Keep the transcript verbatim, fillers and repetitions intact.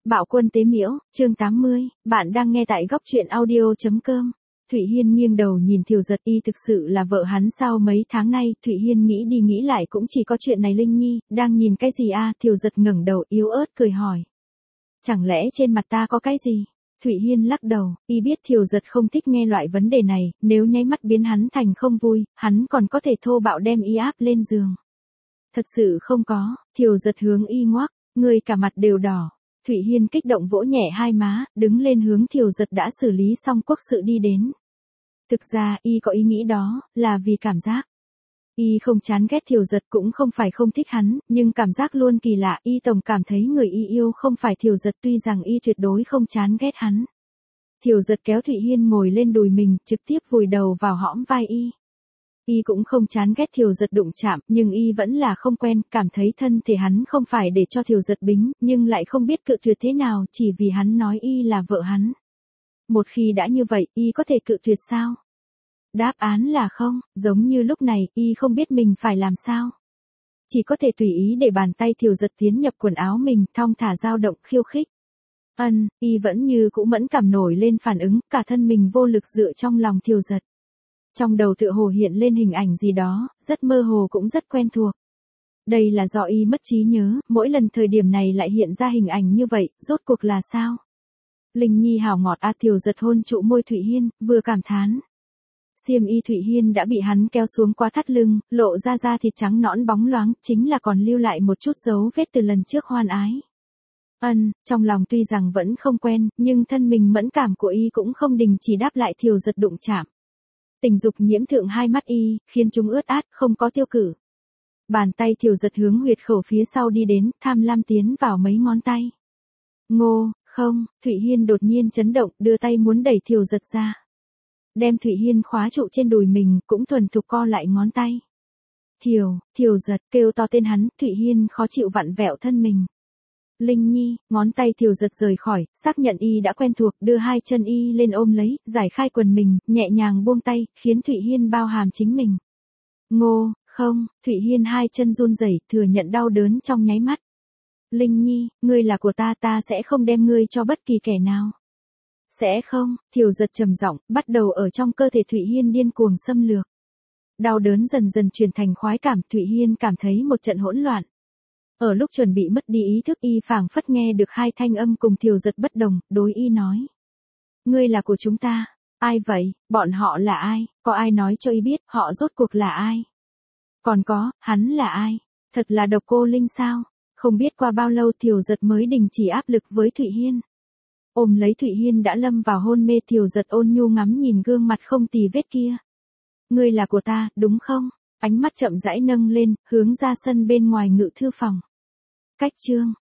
Bạo quân tế miễu, chương tám mươi, bạn đang nghe tại góc truyện audio.com. Thụy Hiên nghiêng đầu nhìn Thiều Giật, y thực sự là vợ hắn sao? Mấy tháng nay, Thụy Hiên nghĩ đi nghĩ lại cũng chỉ có chuyện này. Linh Nhi, đang nhìn cái gì a? Thiều Giật ngẩng đầu yếu ớt cười hỏi. Chẳng lẽ trên mặt ta có cái gì? Thụy Hiên lắc đầu, y biết Thiều Giật không thích nghe loại vấn đề này, nếu nháy mắt biến hắn thành không vui, hắn còn có thể thô bạo đem y áp lên giường. Thật sự không có. Thiều Giật hướng y ngoác, người cả mặt đều đỏ. Thụy Hiên kích động vỗ nhẹ hai má, đứng lên hướng Thiều Giật đã xử lý xong quốc sự đi đến. Thực ra, y có ý nghĩ đó, là vì cảm giác. Y không chán ghét Thiều Giật cũng không phải không thích hắn, nhưng cảm giác luôn kỳ lạ, y tổng cảm thấy người y yêu không phải Thiều Giật, tuy rằng y tuyệt đối không chán ghét hắn. Thiều Giật kéo Thụy Hiên ngồi lên đùi mình, trực tiếp vùi đầu vào hõm vai y. Y cũng không chán ghét Thiều Giật đụng chạm, nhưng y vẫn là không quen, cảm thấy thân thể hắn không phải để cho Thiều Giật bính, nhưng lại không biết cự tuyệt thế nào, chỉ vì hắn nói y là vợ hắn. Một khi đã như vậy, y có thể cự tuyệt sao? Đáp án là không, giống như lúc này, y không biết mình phải làm sao. Chỉ có thể tùy ý để bàn tay Thiều Giật tiến nhập quần áo mình, thong thả dao động khiêu khích. Ân, y vẫn như cũ mẫn cảm nổi lên phản ứng, cả thân mình vô lực dựa trong lòng Thiều Giật. Trong đầu tựa hồ hiện lên hình ảnh gì đó, rất mơ hồ cũng rất quen thuộc. Đây là do y mất trí nhớ, mỗi lần thời điểm này lại hiện ra hình ảnh như vậy, rốt cuộc là sao? Linh Nhi hào ngọt a. Thiều Giật hôn trụ môi Thụy Hiên, vừa cảm thán. Xiêm y Thụy Hiên đã bị hắn kéo xuống qua thắt lưng, lộ ra da thịt trắng nõn bóng loáng, chính là còn lưu lại một chút dấu vết từ lần trước hoan ái. Ân, trong lòng tuy rằng vẫn không quen, nhưng thân mình mẫn cảm của y cũng không đình chỉ đáp lại Thiều Giật đụng chạm. Tình dục nhiễm thượng hai mắt y, khiến chúng ướt át, không có tiêu cử. Bàn tay Thiều Giật hướng huyệt khẩu phía sau đi đến, tham lam tiến vào mấy ngón tay. Ngô, không, Thụy Hiên đột nhiên chấn động, đưa tay muốn đẩy Thiều Giật ra. Đem Thụy Hiên khóa trụ trên đùi mình, cũng thuần thục co lại ngón tay. Thiều, Thiều Giật, kêu to tên hắn, Thụy Hiên khó chịu vặn vẹo thân mình. Linh Nhi, ngón tay Thiều Giật rời khỏi, xác nhận y đã quen thuộc, đưa hai chân y lên ôm lấy, giải khai quần mình, nhẹ nhàng buông tay, khiến Thụy Hiên bao hàm chính mình. Ngô, không, Thụy Hiên hai chân run rẩy, thừa nhận đau đớn trong nháy mắt. Linh Nhi, ngươi là của ta, ta sẽ không đem ngươi cho bất kỳ kẻ nào. Sẽ không, Thiều Giật trầm giọng, bắt đầu ở trong cơ thể Thụy Hiên điên cuồng xâm lược. Đau đớn dần dần chuyển thành khoái cảm, Thụy Hiên cảm thấy một trận hỗn loạn. Ở lúc chuẩn bị mất đi ý thức, y phảng phất nghe được hai thanh âm cùng Thiều Giật bất đồng, đối y nói. Ngươi là của chúng ta. Ai vậy? Bọn họ là ai? Có ai nói cho y biết, họ rốt cuộc là ai? Còn có, hắn là ai? Thật là độc cô Linh sao? Không biết qua bao lâu Thiều Giật mới đình chỉ áp lực với Thụy Hiên. Ôm lấy Thụy Hiên đã lâm vào hôn mê, Thiều Giật ôn nhu ngắm nhìn gương mặt không tì vết kia. Ngươi là của ta, đúng không? Ánh mắt chậm rãi nâng lên, hướng ra sân bên ngoài ngự thư phòng. Cách chương